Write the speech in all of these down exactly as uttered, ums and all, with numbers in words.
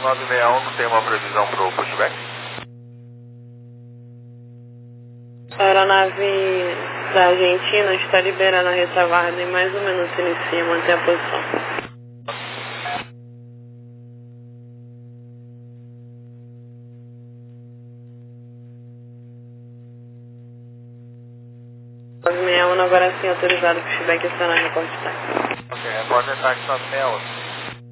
nove seis um não tem uma previsão para o pushback? A aeronave da Argentina está liberando a retaguarda em mais um minuto inicia, manter a posição. nove seis um agora sim autorizado para o pushback acionar reporte de táxi. Ok, repórter de táxi nove seis um.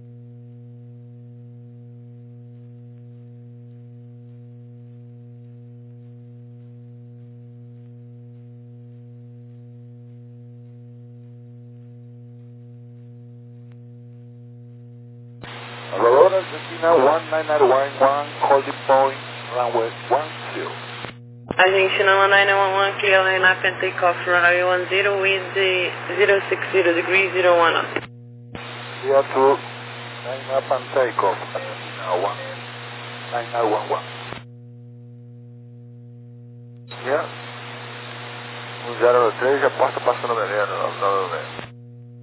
Aurora Argentina one nine nine one one, holding point, runway one zero. Argentina one nine one one, clear line up and take off, runway one zero with the zero six zero degree zero one up. Clear to line up and take off, Argentina one nine nine one one. Yeah. um zero três, a porta passando veneno, nove nove seis.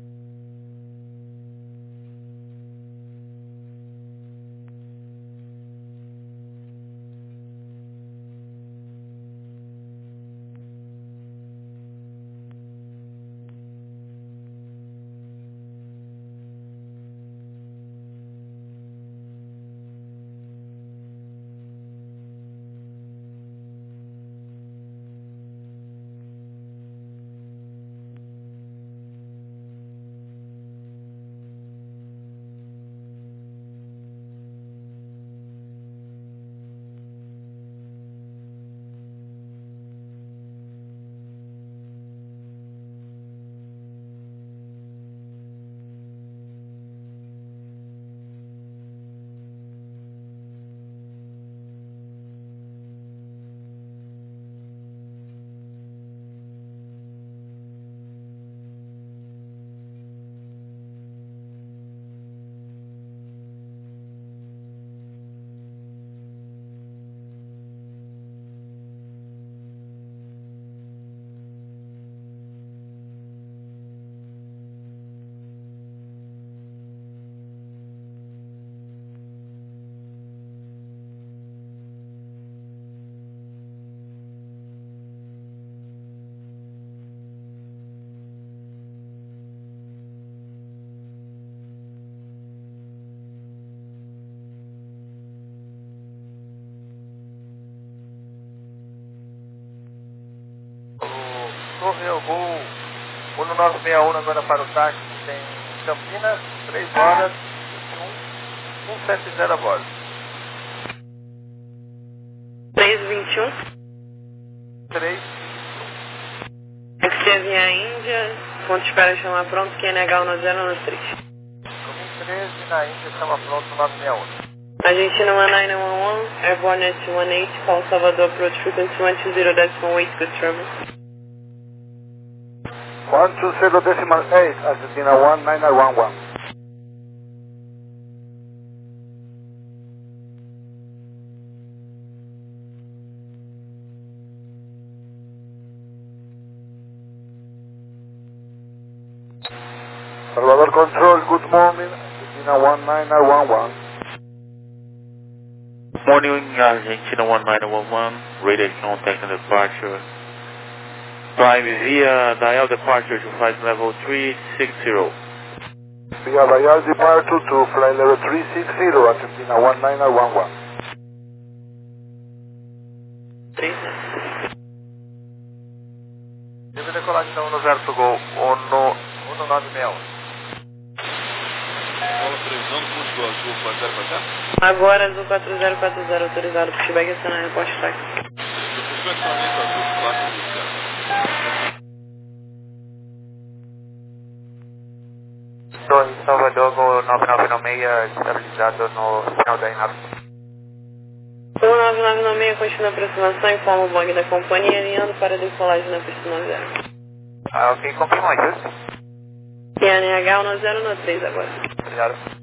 Torre ao voo um nove seis um agora para o táxi, tem Campinas, três horas, um um sete zero a bordo. três vinte e um. três. Esteve a Índia, ponto de espera chamar pronto, Q N H um zero nove três. Caminho treze, na Índia, chama pronto nove seis um. Argentina one nine one one, Airborne at one eight, call Salvador approach frequency one two zero decimal eight, good travel. one two zero decimal eight, Argentina one nine nine one one. Salvador Control, good morning, Argentina one nine nine one one. Morning, Argentina one nine one one, radar contact and departure. Prime via dial departure to flight level three six zero. Via dial departure to flight level three six zero, Argentina one nine nine one one. Deve decolar então no zero pro gol, um nove seis um. Previsão do curso do Azul quatro zero quatro zero? Agora Azul quatro zero quatro zero autorizado para o pushback acionar reporte de táxi. Do funcionamento Azul quatro zero. Estou em Salvador, voo nove nove seis, estabilizado no final da nave. O nove nove nove seis continua a aproximação, informa o bug da companhia, alinhando para decolagem na pista noventa. Ah, ok, confirma isso. Q N H um zero nove três agora. Obrigado.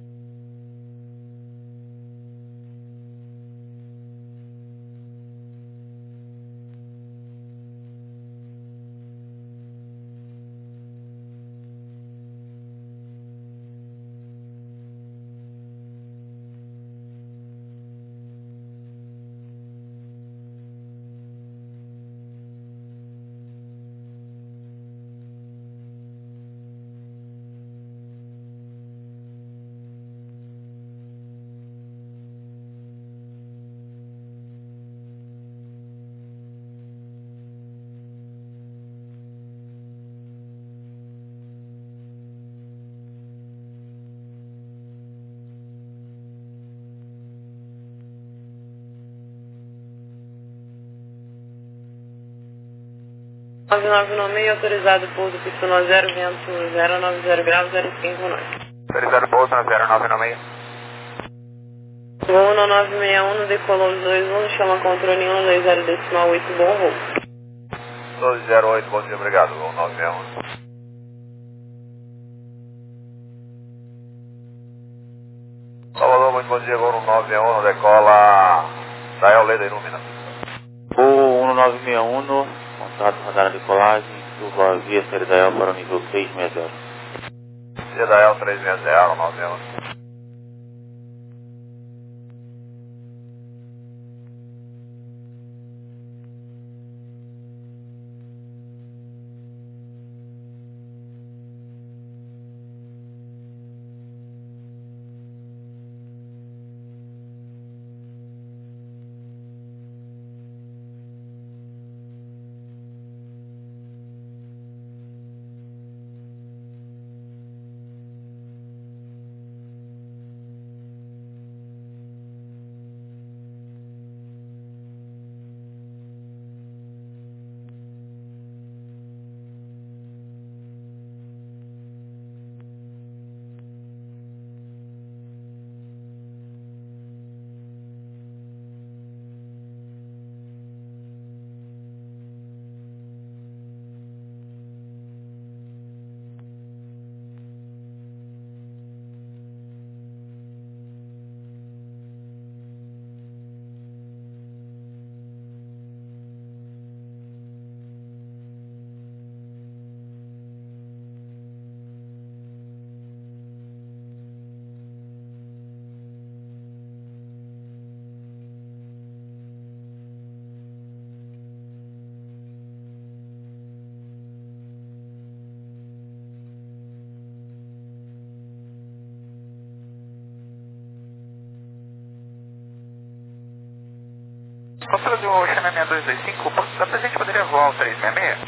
nove nove nove seis, autorizado pouso pista no zero, vento zero nove zero graus, zero cinco nove. Autorizado pouso no zero nove nove seis. Voo no nove seis um, decolou os dois um, chama controle um dois zero decimal oito, bom voo. doze zero oito, bom dia, obrigado, voo nove seis um. Salvador, muito bom dia, voo no nove seis um, decola da Eoleda Ilumina. Voo um nove seis um, contato radar de decolagem, suba via série da E L para o nível três seis zero. Via da E L três seis zero, nove seis um. Conselho do China seis dois dois cinco, a gente poderia voar o três seis seis?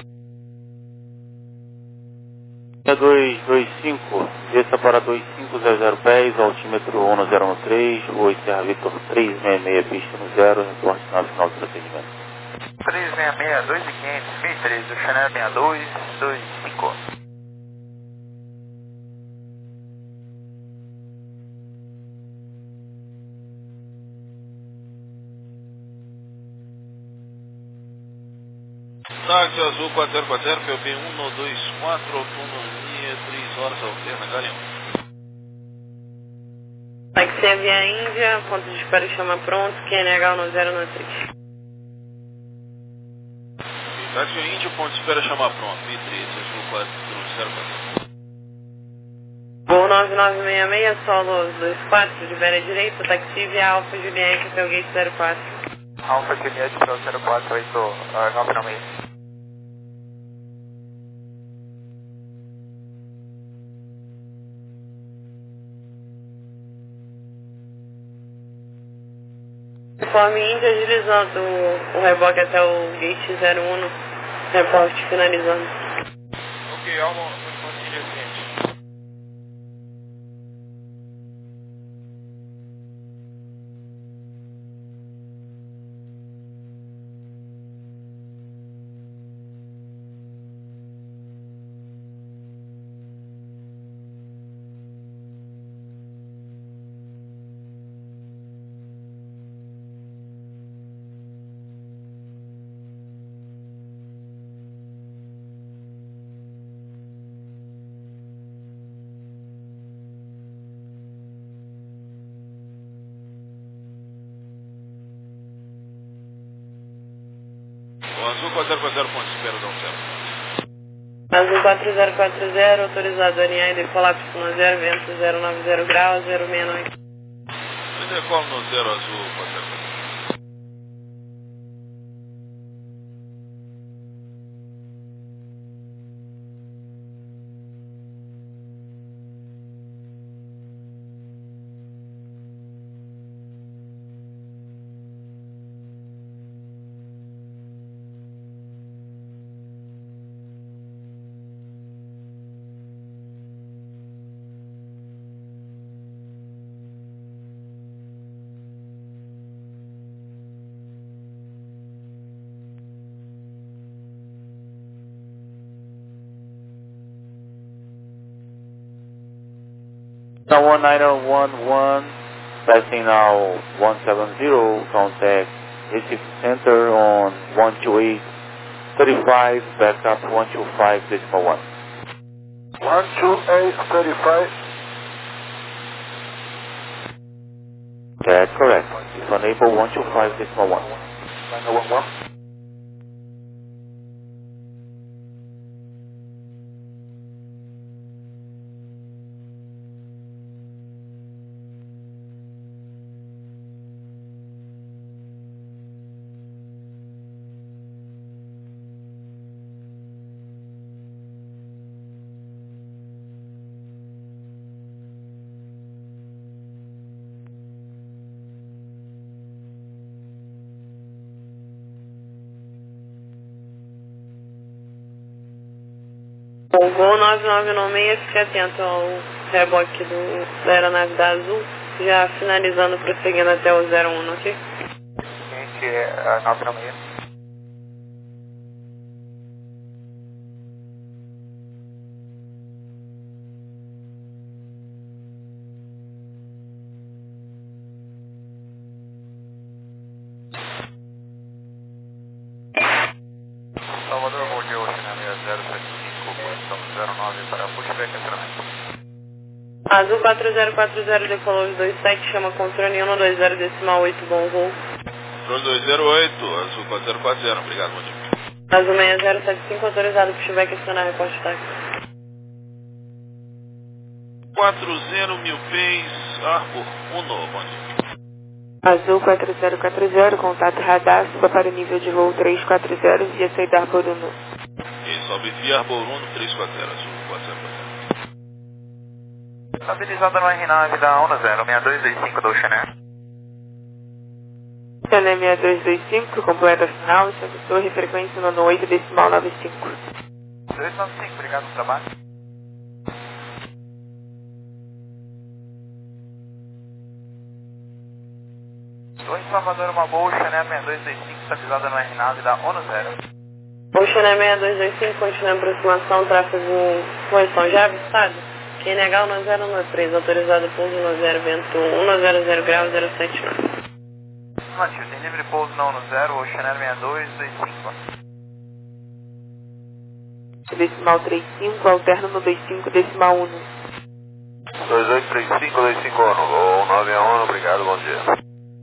seis dois dois cinco, desça para dois cinco zero zero pés, altímetro um zero um três, Rua Serra Victor três seis seis, pista no zero, reporte na final do procedimento. três seis seis, dois mil e quinhentos, mil e três, do China seis dois dois cinco. Táxi azul quatro zero quatro zero, P O B um dois quatro, autonomia três horas, alterna, Galeão. Táxi via Índia, ponto de espera chama pronto, Q N H um zero nove três. Táxi Índia, ponto de espera chama pronto, mil e três, azul quatro zero quatro. Voo nove nove seis seis, solo dois quatro, libera direito, táxi via Alfa Juliette, Felgate zero quatro. Alfa Juliette, Pro zero quatro oito nove nove seis. Conforme Índia, agilizando o reboque até o gate zero um, reporte finalizando. Ok, Alma, conforme Índia ciente. O azul quatro zero quatro zero, ponto de espera, dá um zero. Azul quatro zero quatro zero, autorizado a alinhar e decolar pista zero, vento zero nove zero graus, zero seis nove. Eu decolo no zero azul quatro zero quatro zero. Now one nine one one, passing now one seven zero, contact Recife Center on one two eight thirty-five, backup one two five decimal one. one two eight thirty-five. That's correct. If unable, one two five decimal one. nine one one. O Gol nove nove nove seis, fique atento ao reboque do, da aeronave da Azul, já finalizando, prosseguindo até o zero um, ok? Gente, é nove nove seis. Salvador, bom dia, Oceania zero sete cinco, posição zero nove para pushback acionamento. Azul quatro zero quatro zero, decolou os dois sete, chama controle um dois zero decimal oito, bom voo. Controle dois zero oito, Azul quatro zero quatro zero, obrigado, bom dia. Azul seis zero sete cinco, autorizado, pushback acionar, reporte táxi. quatro zero mil pés, Arbor um, bom dia. Azul quatro zero quatro zero, contato radar, suba para o nível de voo três quatro zero, via aceitar por um. E sobe via Arbor um três quatro zero, Azul quatro zero quatro zero. Estabilizada no R nove da um zero seis dois dois cinco do Oceania. Oceania seis dois dois cinco, completa final, Santo Torre, frequência nono oito decimal nove cinco. dois nove cinco, obrigado pelo trabalho. Torre Salvador, uma boa, Oceania seis dois dois cinco, estabilizada no R nove da um zero. Oceania seis dois dois cinco, continua em aproximação, tráfego em posição já avistado. Q N H um zero um três, autorizado pouso um zero, vento um zero zero grau zero sete um. Matias, tem livre pouso na um zero, Oceania seis dois dois cinco. Decimal três cinco, alterno no dois cinco, decimal um. dois oito três cinco dois cinco um, voo nove um, obrigado, bom dia.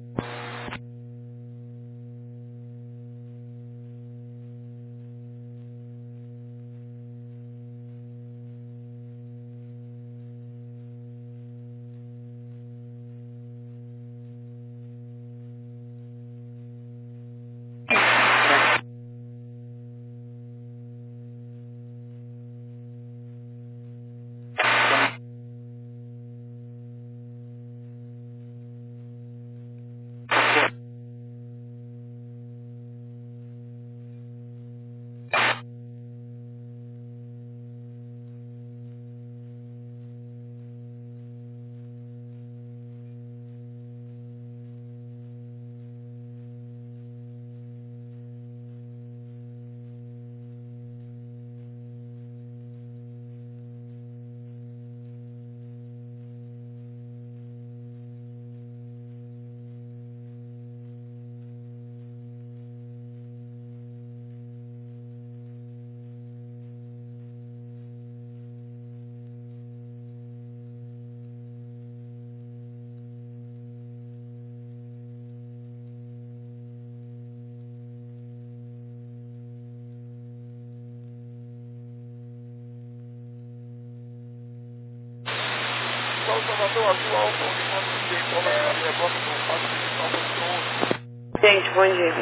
Salvador, atual, reboque do quatro decimal posição um. Gente, bom dia.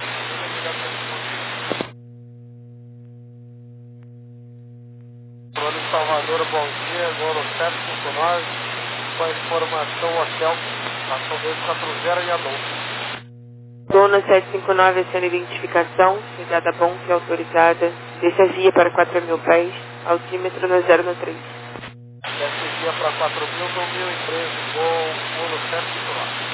Controle Salvador, bom dia, agora o sete cinco nove, com a informação hotel, ação dois quatro zero e a doze. Dona sete cinco nove, essa identificação, chegada bom e autorizada, desce a via para quatro mil pés, altímetro no zero três. Desce via para quatro mil, dois mil e treze, com o sete cinco nove.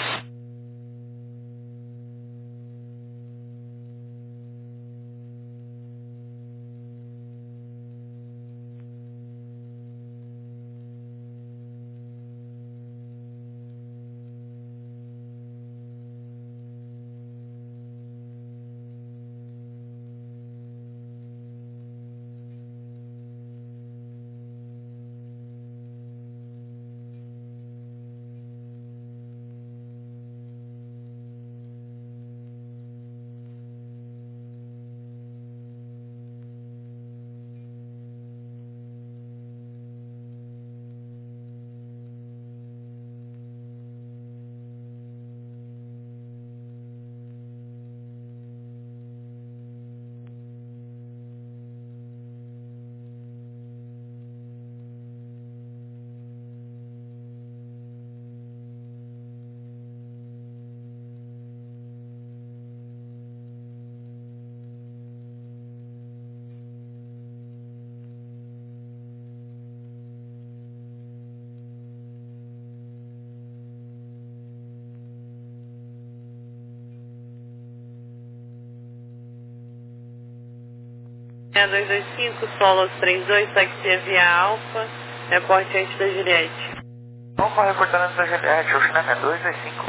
É dois dois cinco, Solos trinta e dois, taxi via Alfa, reporte antes da Juliette. Alfa reportando antes da Juliette, Ocean é dois dois cinco.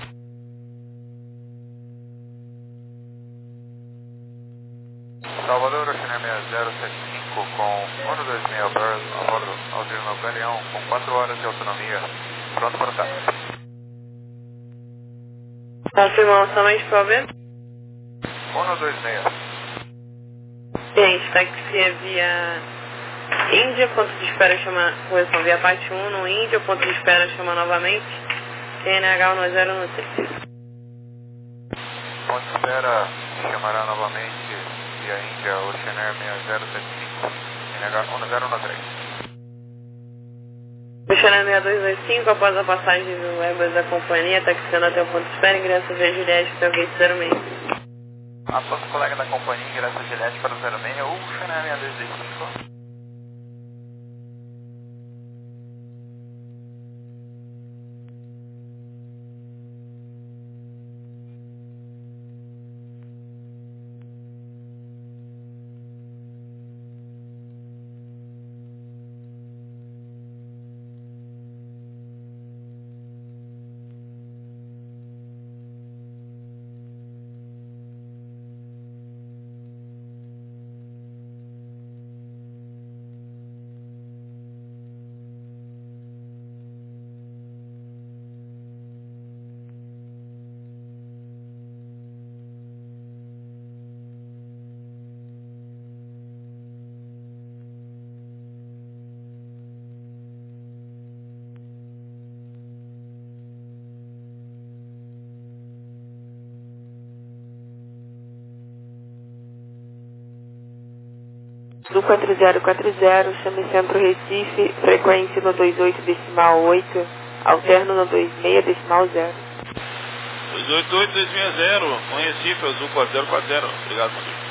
Salvador, Ocean zero sete cinco com um dois seis Bird a bordo, Aldirno Galeão, com quatro horas de autonomia, pronto para o táxi. Confirmamos somente para o B? um dois seis. Gente, taxi via Índia, ponto de espera chama, posição via parte um no Índia, ponto de espera chama novamente, Q N H um zero um três. Ponto de espera chamará novamente via Índia, Ocean seis zero sete cinco, Q N H um zero um três. Ocean seis dois dois cinco, após a passagem do Airbus da companhia, taxiando até o ponto de espera, ingressa via Juliette até o gate zero seis. Após o colega da companhia ingressa a Juliette para o zero seis, Ocean seis dois dois cinco. Do quatro zero quatro zero, chame Centro Recife, frequência no dois oito decimal oito, alterno no dois seis decimal zero. dois oito oito dois seis zero, com Recife, Azul quatro zero quatro zero. Obrigado, Rodrigo.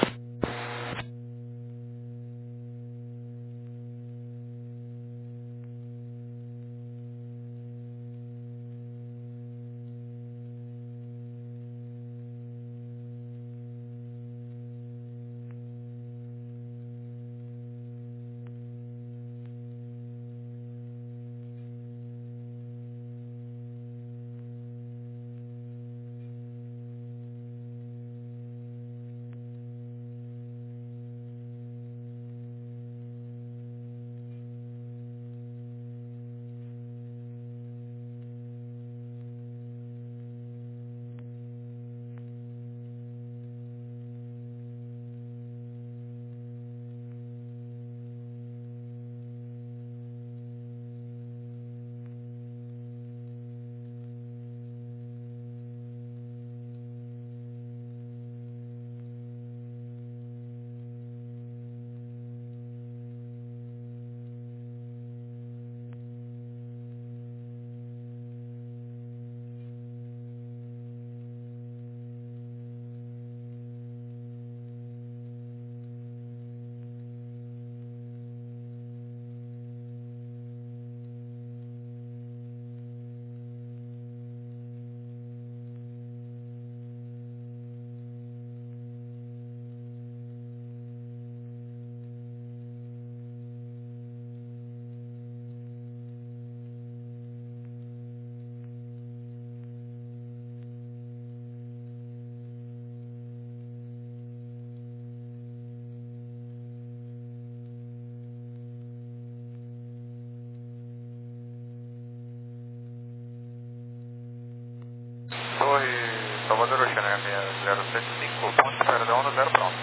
Torre Salvador, Ocean zero sete cinco, ponto de espera da um zero pronto.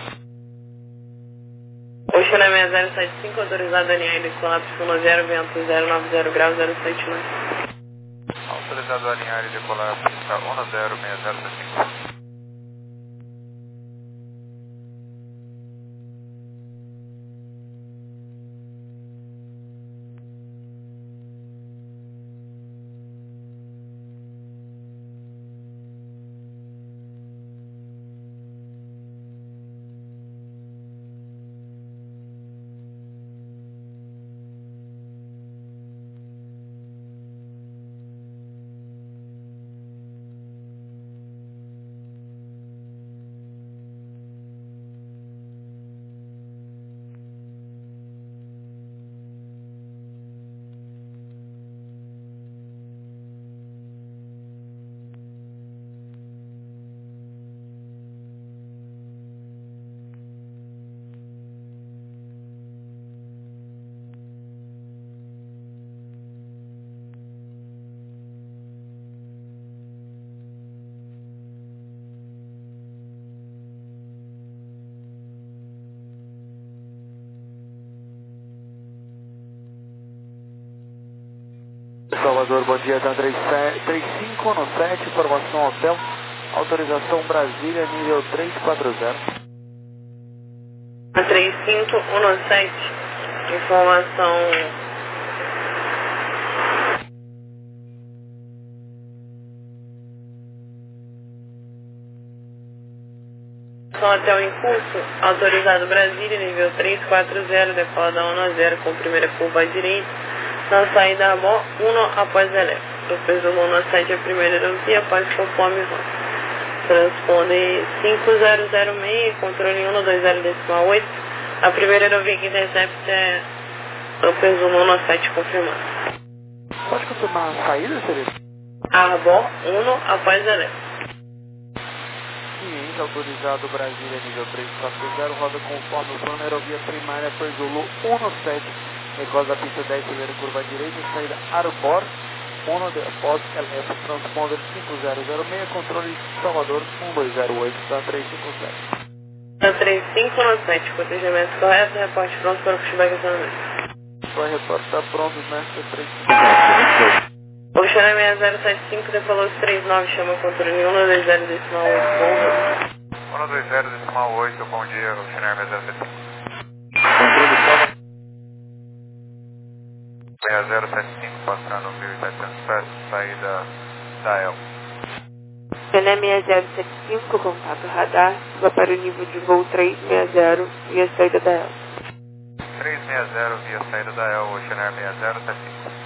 Ocean seis zero sete cinco, autorizado a alinhar de colapso um zero, vento zero nove zero graus zero sete nove. Autorizado a alinhar e decolar a pista um zero seis zero sete cinco. Salvador, bom dia, tá três cinco no sete, informação hotel, autorização Brasília, nível três quatro zero. três cinco um sete, informação hotel em curso, autorizado Brasília, nível três quatro zero, decola um a zero com primeira curva à direita, na saída A B O um após elétrico. Eu presumo um sete a primeira aerovia após conforme rota. Transponder cinco zero zero seis, controle um dois zero decimal oito. A primeira aerovia que intercepta é, eu presumo um sete confirmado. Pode confirmar a saída, Celeste? A B O um após elétrico. Ciência, autorizado Brasília, nível três quatro zero, roda conforme o plano, aerovia primária por Zulu um sete, recorda da pista dez, primeira curva à direita, saída Arbor, um de após L F, transponder cinco zero zero seis, controle Salvador um dois zero oito, tá três cinco sete. Tá três cinco um sete, protegimento correto, reporte pronto para o pushback acionamento. Vai reportar pronto, mestre três cinco sete. Oceanária seis zero sete cinco, decolou três nove, chama controle um dois zero decimal oito, bom dia. um dois zero decimal oito, bom dia, Oceanária seis zero sete cinco. Controle Salvador. seis zero sete cinco, passando mil e setecentos pés, saída da E L. Oceanária seis zero sete cinco, contato radar, vai para o nível de voo três seis zero e a saída da E L. três seis zero via saída da E L, Oceanária seis zero sete cinco.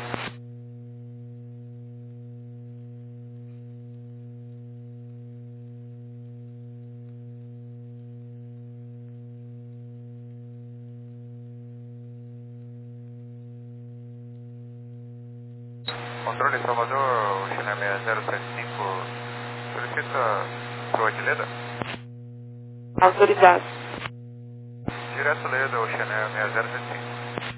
Controle Salvador, Oceanária seis zero sete cinco, solicita sua de Leda? Autorizado. Direto Leda, Oceanária seis zero sete cinco.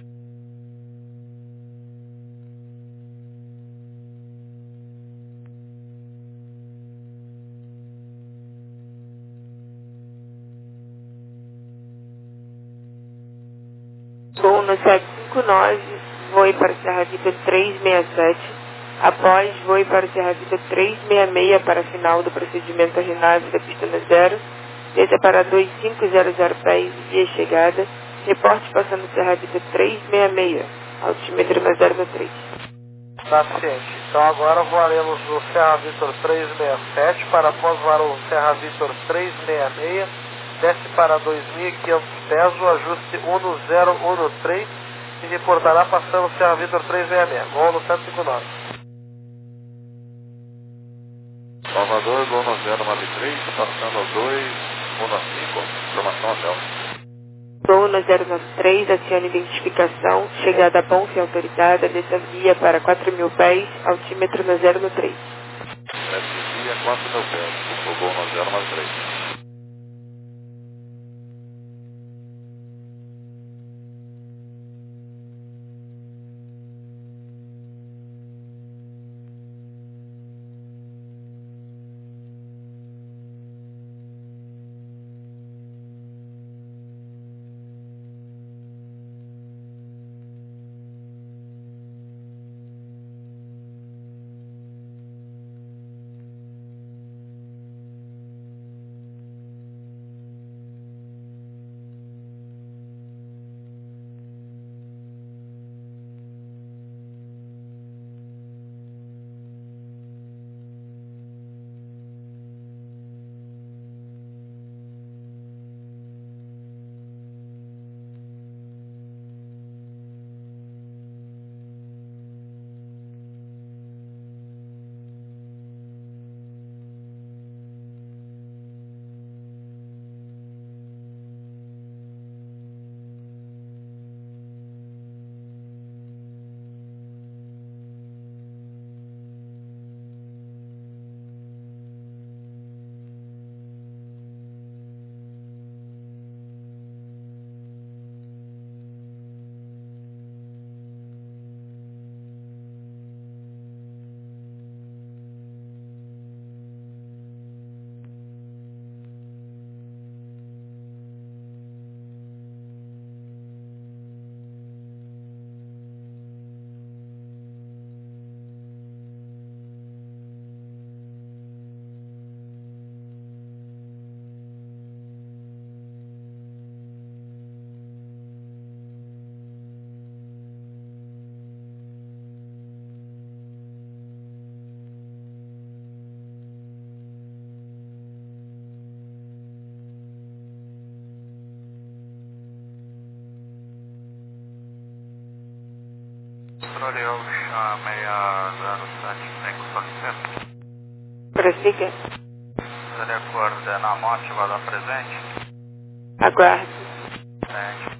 Voo no sete cinco nove, voe para Serra Vitor três seis sete. Após, voe para Serra Vitor três seis seis para final do procedimento aeronave da pista no zero. Desça para dois cinco zero zero pés, via chegada. Reporte passando Serra Vitor três seis seis, altímetro no zero no três. Tá ciente. Então agora voaremos no Serra Vitor três seis sete, para após voar o Serra Vitor três seis seis, desce para dois mil e quinhentos pés, o ajuste um zero um três e reportará passando o Serra Vitor três seis seis. Voo no sete cinco nove. Salvador, Gol no zero nove três, passando dois um cinco, informação hotel. Voo no zero nove três, acione identificação, chegada a Bonfim autorizada, desça via para quatro mil pés, altímetro no zero no três. Desce via quatro mil pés, o Gol no zero nove três. Galeão, chamei a zero sete cinco solicito. Prossiga. Seria coordenar motivada presente? Aguarde. Presente.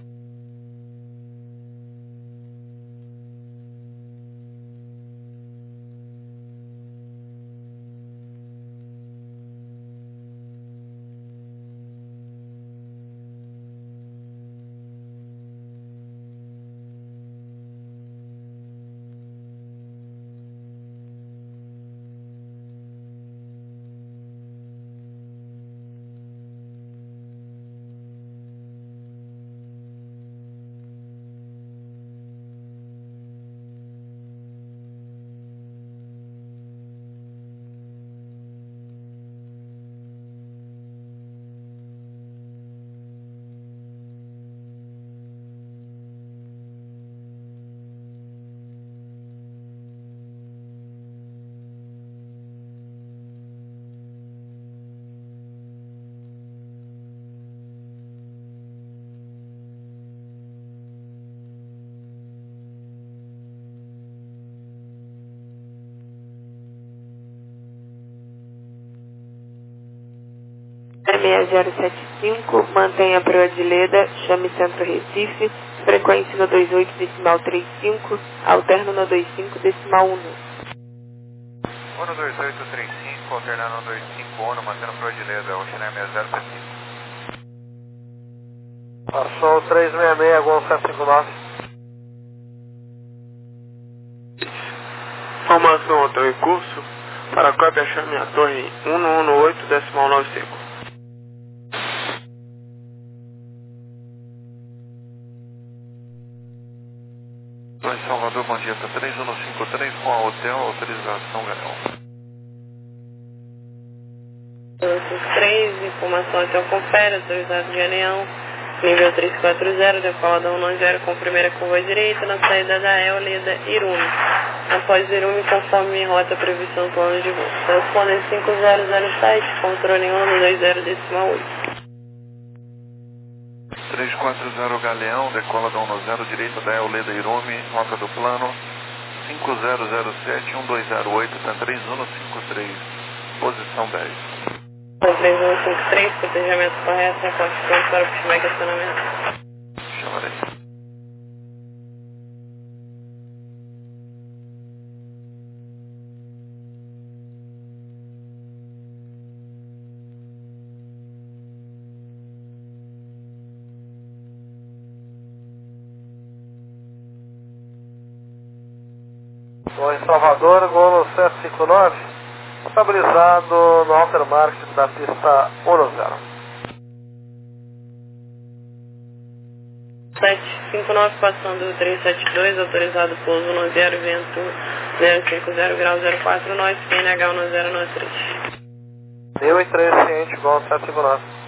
seis zero sete cinco, mantenha para o Adileda, chame Centro Recife, frequência no dois oito decimal trinta e cinco, alterno no vinte e cinco decimal um. um dois oito três cinco, alternando no dois cinco um, mantendo para o Adileda, Oxinã seis zero sete cinco. Passou três seis seis, Gol sete cinco nove. Informação hotel em curso, para cópia chame a torre um um oito decimal nove cinco. Dois Salvador, bom dia, para três um cinco três com a hotel, autorização Galeão. dois cinco três, informação hotel confere, autorizado de Galeão, nível três quatro zero, decolada um nove zero com primeira curva direita, na saída da Eoleda Irume. Após Irume, conforme rota prevista no plano de voo. Correspondente cinco zero zero sete, controle um dois zero decimal oito. três quatro zero Galeão, decola da um zero direita da Eoleda Irume, rota do plano cinco zero zero sete um dois zero oito, três um cinco três, posição dez. três um cinco três, protejamento correto, reporte pronto para o pushback acionamento. Chamarei. Gol em Salvador, Gol sete cinco nove, estabilizado no Alter Market da pista um zero. sete cinco nove, passando três sete dois, autorizado pouso no zero, vento zero cinco zero grau zero quatro nove, Q N H um zero nove três. mil e três, ciente, Gol sete cinco nove.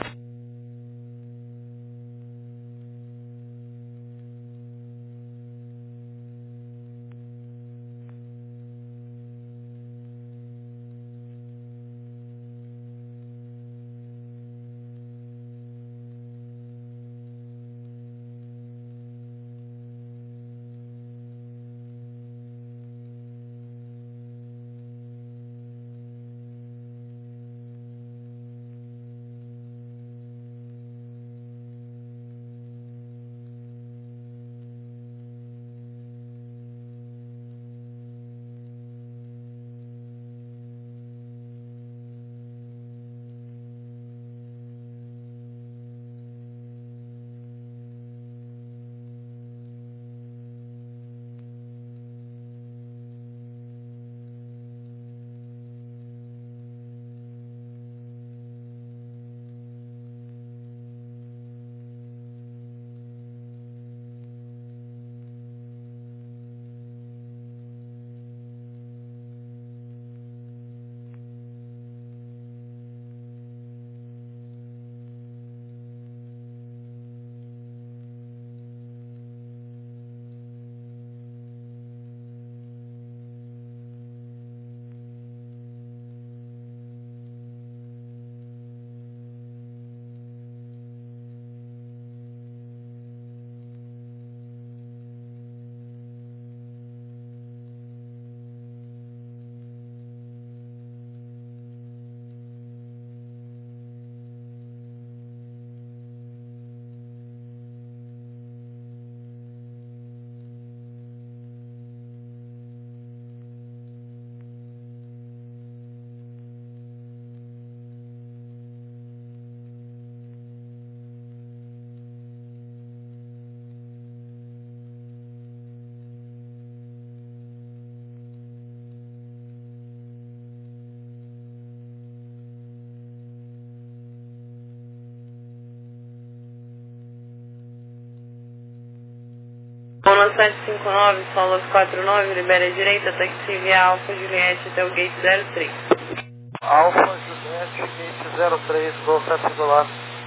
Lama sete cinco nove, Solas quatro nove, libera a direita, taxi via Alfa Juliette até o gate zero três. Alfa Juliette, gate zero três, Gol sete Solar.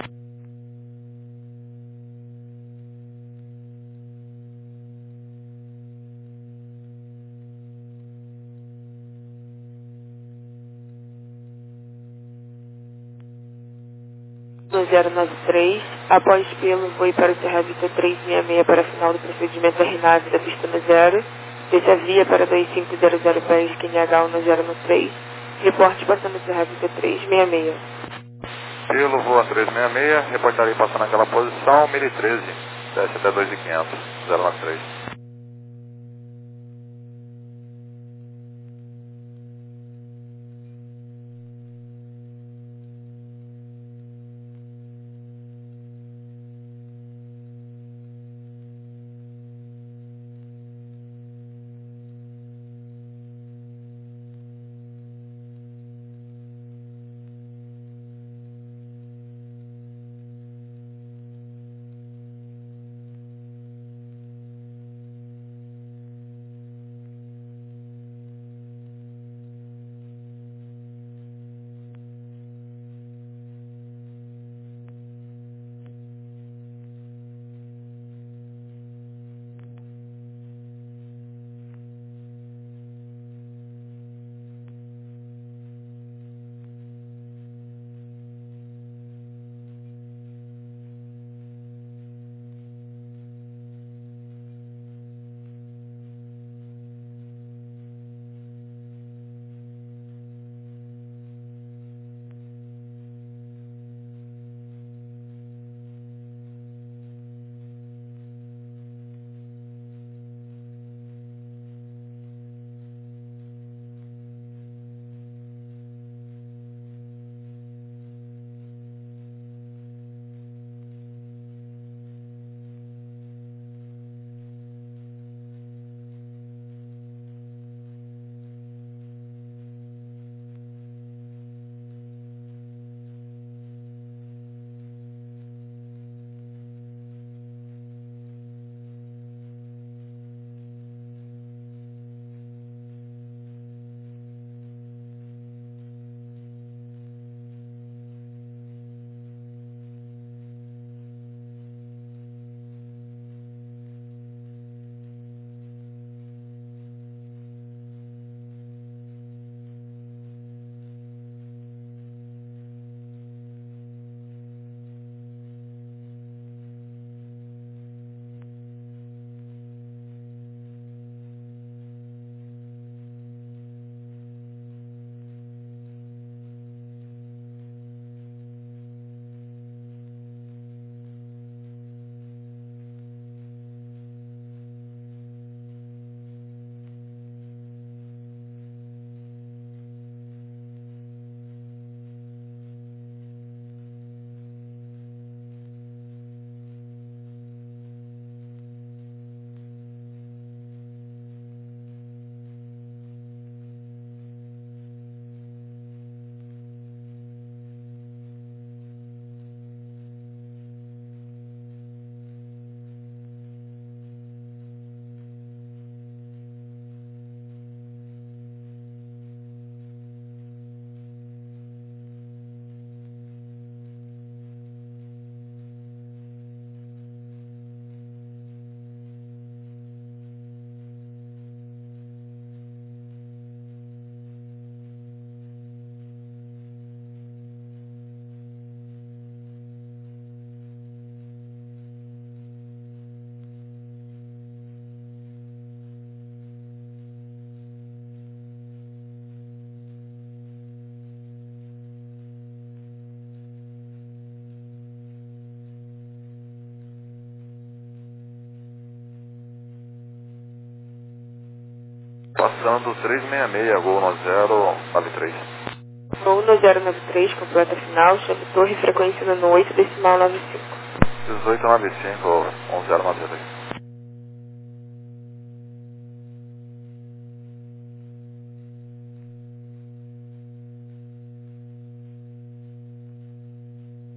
No zero nove três, após pelo, voe para o Serra Vista trezentos e sessenta e seis para final do procedimento R N A V da pista no zero, desce a via para dois cinco zero zero pés, Q N H no zero nove três, reporte passando Serra Vista trezentos e sessenta e seis. Pelo voa trezentos e sessenta e seis, reportarei passando naquela posição, mil e treze, desce até dois mil e quinhentos, zero nove três. Passando trezentos e sessenta e seis, Gol no zero nove três. Gol no zero nove três, completa final, chame torre, frequência no oito, decimal nove cinco. dezoito nove cinco, um zero nove três.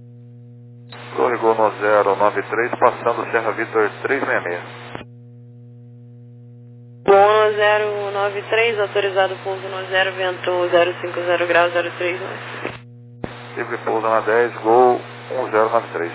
Torre Gol no zero nove três, passando Serra Vitor trezentos e sessenta e seis. zero nove três, autorizado pouso no zero, vento zero cinco zero grau, zero três nove. Livre pouso na dez, Gol um zero nove três.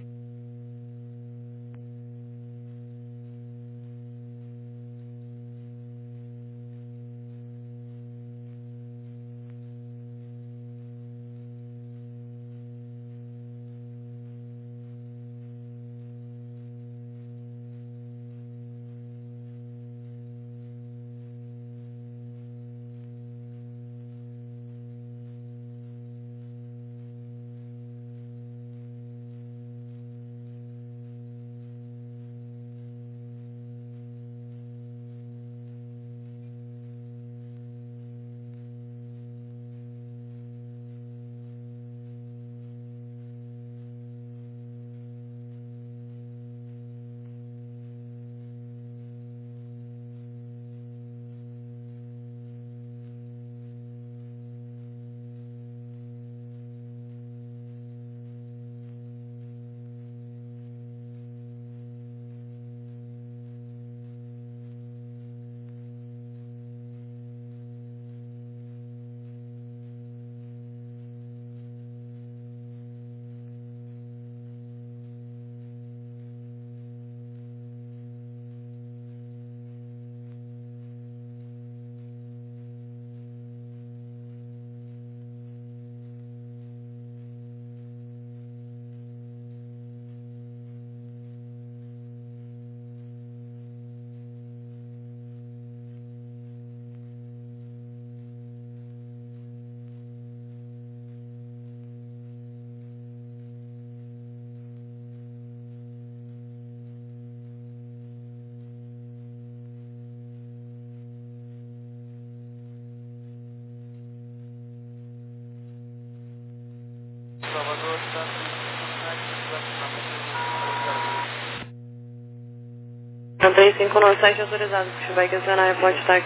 três cinco nove sete, autorizado, vai questionar airport taxi.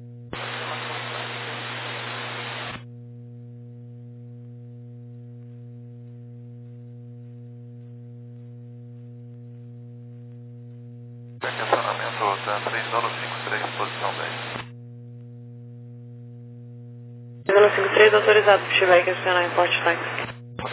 Estacionamento TAM três nove cinco três, posição dez. três nove cinco três, autorizado, vai questionar airport taxi.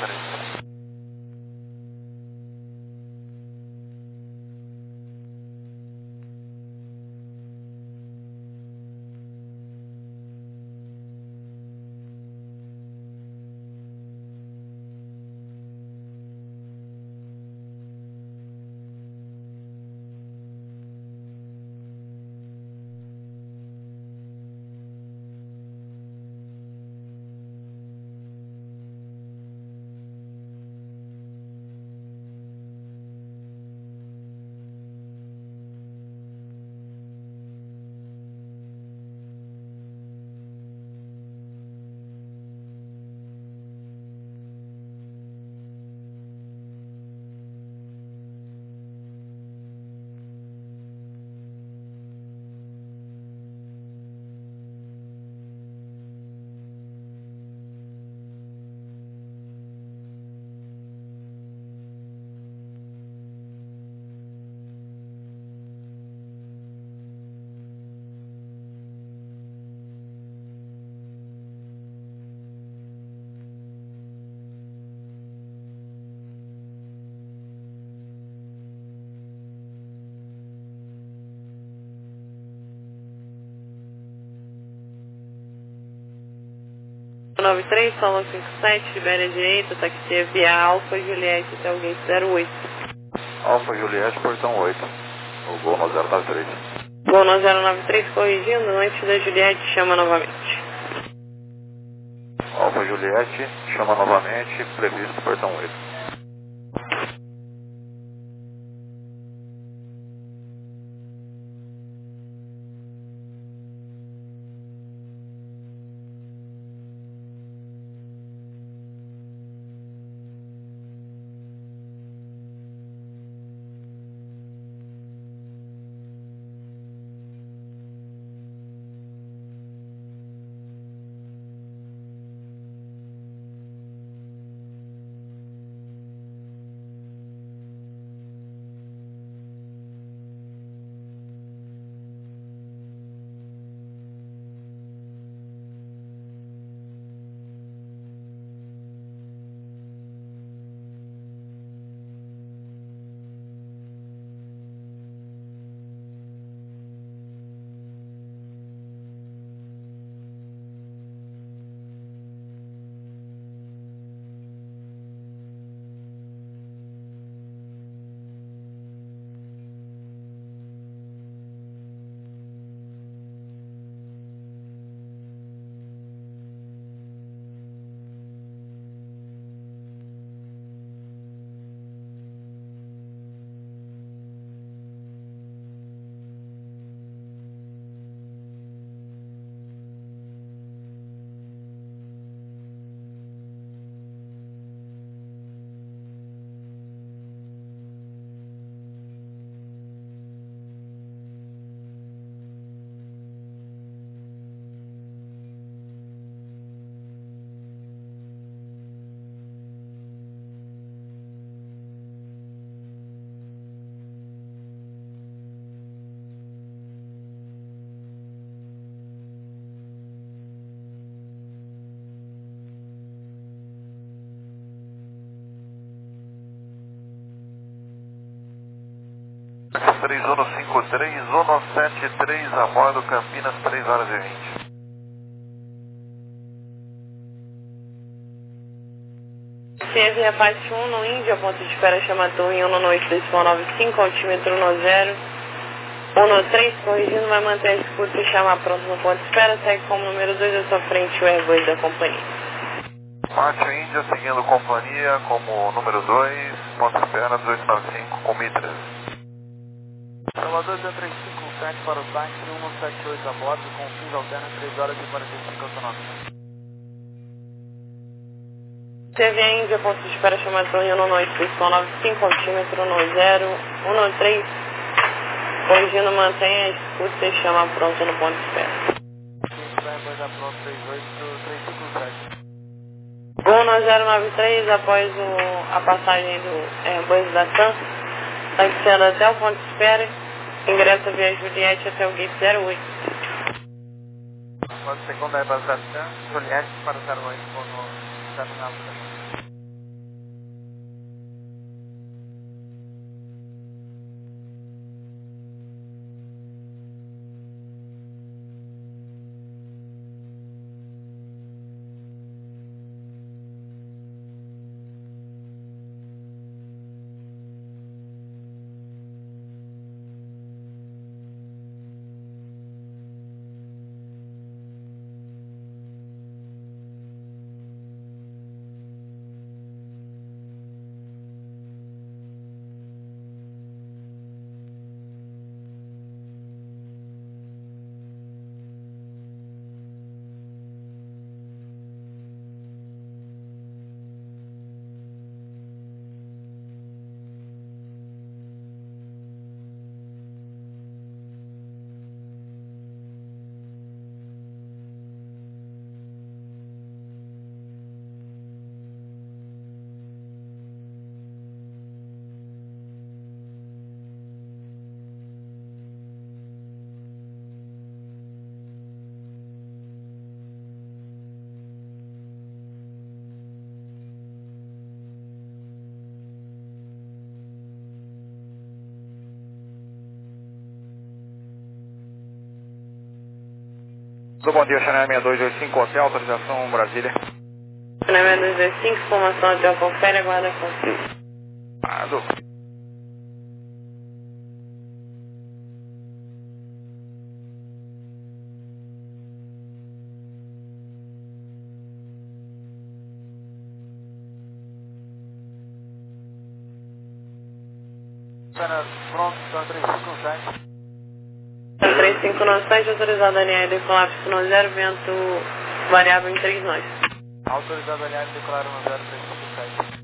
nove três, Solo cinco sete, libera direita, taxi via Alfa Juliette até o gate zero oito. Alfa Juliette, portão oito. O Gol no zero nove três. Gol no zero nove três, corrigindo, antes da Juliette, chama novamente. Alfa Juliette, chama novamente, previsto portão oito. três um cinco três um sete três a bordo, Campinas, três horas e vinte. C V Apache um no Índia, ponto de espera chama torre um oito decimal nove cinco, altímetro um zero um três, corrigindo, vai manter a escuta e chamar pronto no ponto de espera, segue como número dois à sua frente o Airbus da companhia. Marte Índia, seguindo companhia como número dois, ponto de espera dezoito nove cinco, com Mitras. Salvador três cinco sete para o táxi um sete oito a bordo, com fins alternos três horas e quarenta e cinco autonomia. C V Índia, ponto de espera chama torre um oito decimal nove cinco, altímetro um zero um três, corrigindo, mantenha a escuta e chama pronto no ponto de espera. Airbus da pronto três oito três cinco sete. Gol um zero nove três, após o, a passagem do Airbus da TAM, taxiando até o ponto de espera, ingressa via Juliette até o gate zero oito. Pode segunda Airbus da TAM, Juliette para o zero oito, no terminal. Bom dia, Chanel seis dois dois cinco Hotel, autorização Brasília. Chanel seis dois dois cinco, informação Hotel confere, aguarda confere. Parado. Pronto, três cinco sete. três cinco nove sete, autorizado a linha de colapso no zero, vento variável em três nós. Autorizado a linha de declarar no zero três cinco sete.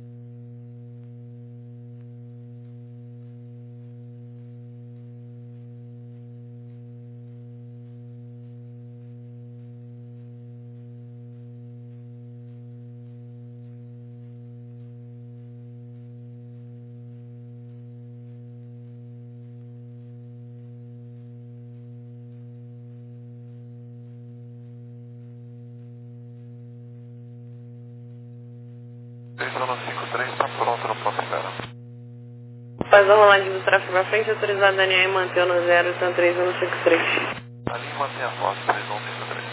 três um cinco três está pronto no ponto de espera. Faz a rolagem do tráfego à frente, autorizado a linha e manter no zero, então três um cinco três. Ali mantém a foto, três um cinco três.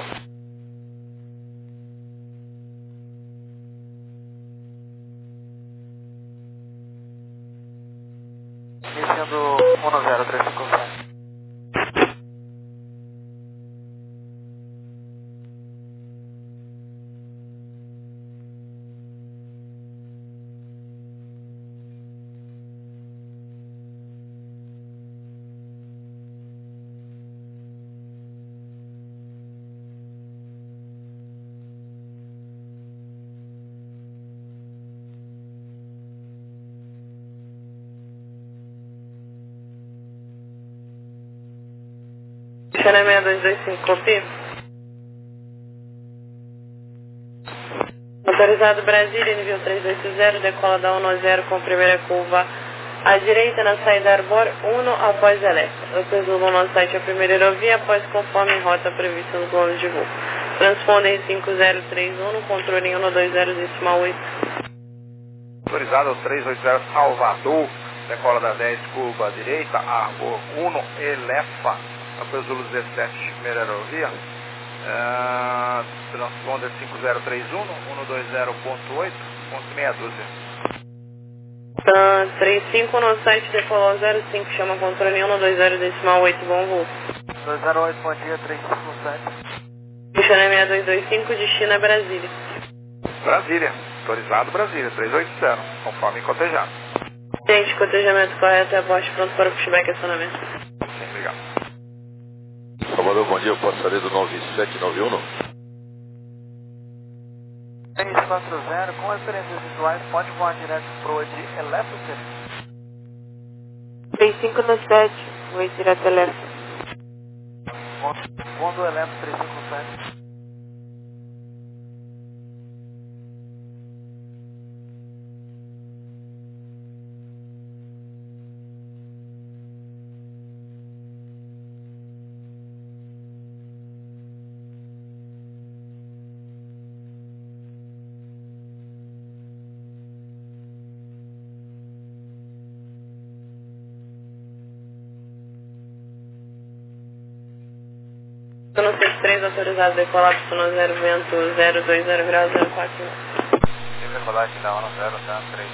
Iniciando um zero três cinco sete. Chanel seis dois dois cinco, copia. Autorizado Brasília, nível três oito zero, decola da um zero com primeira curva à direita na saída Arbor um após Electra. Doutor Zulu no site a primeira aerovia após conforme rota prevista nos planos de voo. Transponder cinco zero três um no controle em um dois zero decimal oito. Autorizado três oito zero Salvador, decola da dez, curva à direita, Arbor um, Elefa, Alfa Zulu dezessete, primeira aerovia, uh, transponder cinco zero três um, cento e vinte ponto oito, ponto meia dúzia. Uh, três cinco no site, decolou zero cinco, chama controle cento e vinte decimal oito, bom voo. dois zero oito, bom dia, três cinco no site. Channel seis dois dois cinco, destino é Brasília. Brasília, autorizado Brasília, trezentos e oitenta, conforme cotejado. Gente, cotejamento correto, aposte pronto para o pushback e acionamento. Sim, obrigado. Salvador, bom dia, passaredo nove sete nove um. três quatro zero, com referências visuais, pode voar direto para o de Elétrica. três cinco no sete, vou ir direto elétrico. Fundo elétrico três cinco sete. Sono sete três, autorizado decolar para Sono zero vento zero dois zero grau zero quatro. Decolagem da ONU zero três.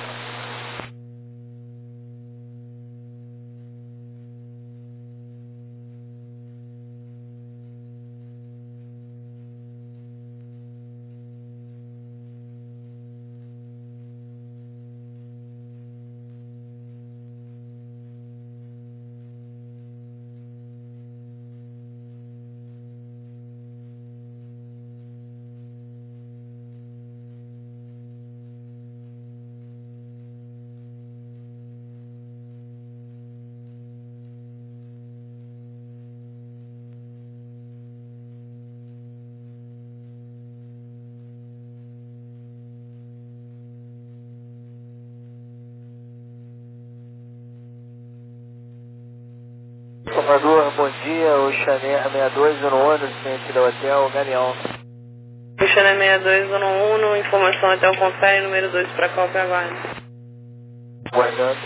Salvador, bom dia, o Channel sessenta e dois no ônibus, cliente do Hotel Galeão. O Channel sessenta e dois no um, informação até o confere, número dois para cópia aguarde. Guardando.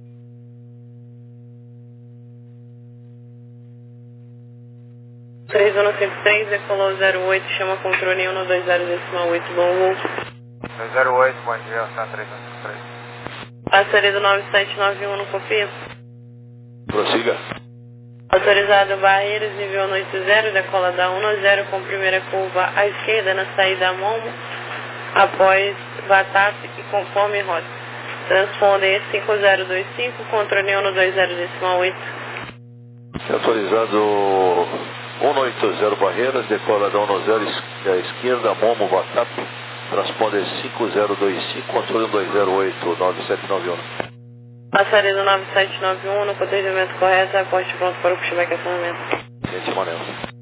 três um cinco três, decolou zero oito, chama controle cento e vinte decimal oito, bom voo. dois zero oito, bom dia, Santa três cinco três. Passaredo nove sete nove um, não copia. Prossiga. Autorizado Barreiras, nível oito zero, decola da um zero com primeira curva à esquerda na saída Momo, após Batap e conforme rota. Transponder cinco zero dois cinco, controle cento e vinte decimal oito. Autorizado cento e oitenta Barreiras, decola da um zero à esquerda, Momo, Batap, transponder cinco zero dois cinco, controle cento e vinte oito nove sete nove um. Passaredo nove sete nove um, no procedimento correto, aposte pronto para o pushback e acionamento. Gente, Manel.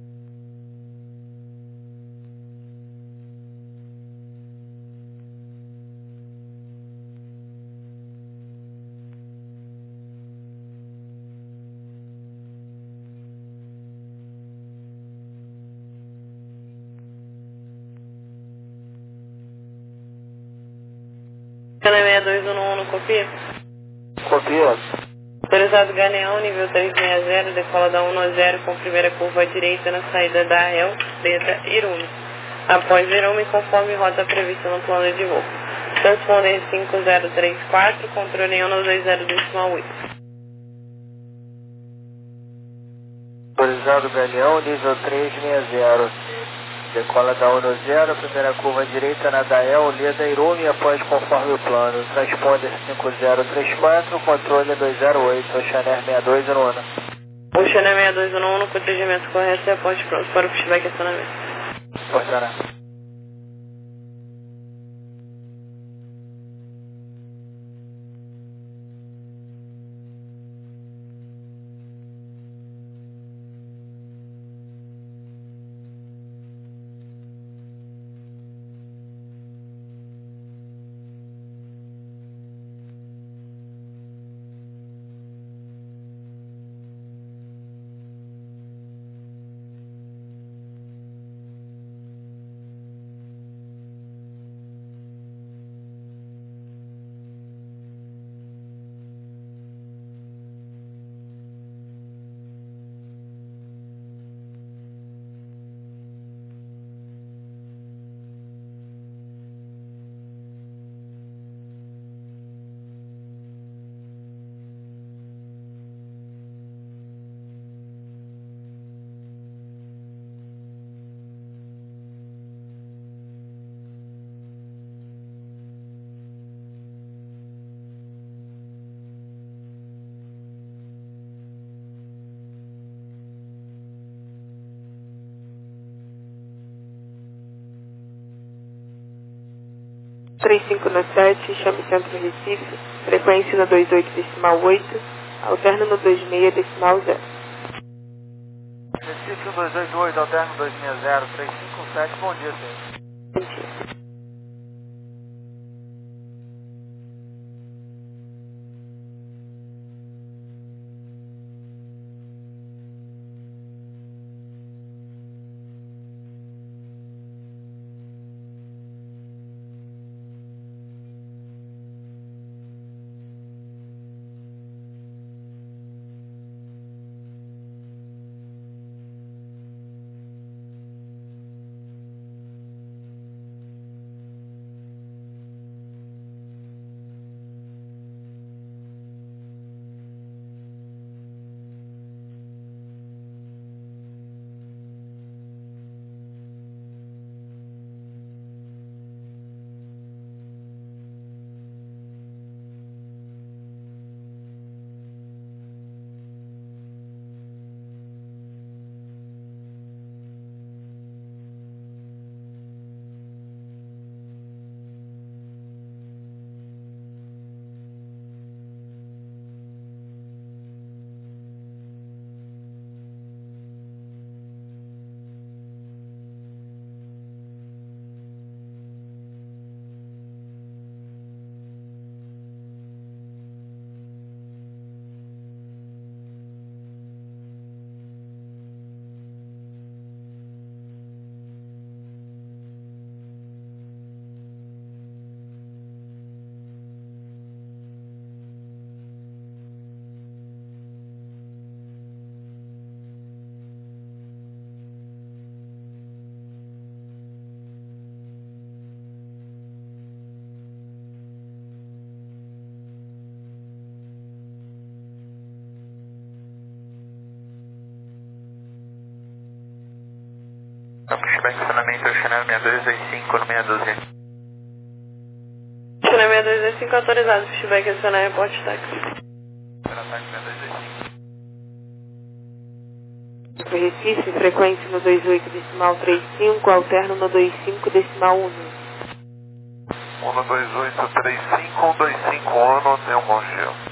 Channel seis dois um um, não copia. Copia. Autorizado Galeão, nível trezentos e sessenta, decola da um zero com primeira curva à direita na saída da El, Beta, Irume. Após Irume, conforme rota prevista no plano de voo. Transponder cinco zero três quatro, controle cento e vinte decimal oito. Autorizado Galeão, nível trezentos e sessenta. Decola da um zero, primeira curva à direita na Dael, Leda Irume, após conforme o plano. Transponder cinco zero três quatro, controle dois zero oito, o Channel sessenta e dois no ano. O Channel sessenta e dois no um, no procedimento correto, aposte pronto para o pushback e acionamento. Portará. três cinco no sete, chame Centro Recife, frequência no dois oito decimal oito, alterno no dois seis decimal zero. Recife um dois oito oito, alterno dois seis zero, três cinco sete, bom dia, senhor. Bom dia. Pushback estacionamento Chanel seis dois dois cinco no seis doze. Chanel seis dois dois cinco autorizado, pushback adicionar reporte táxi. Recife, frequência no dois oito decimal trinta e cinco, alterno no dois cinco decimal um. um dois oito três cinco, um dois cinco um, tenha um bom dia.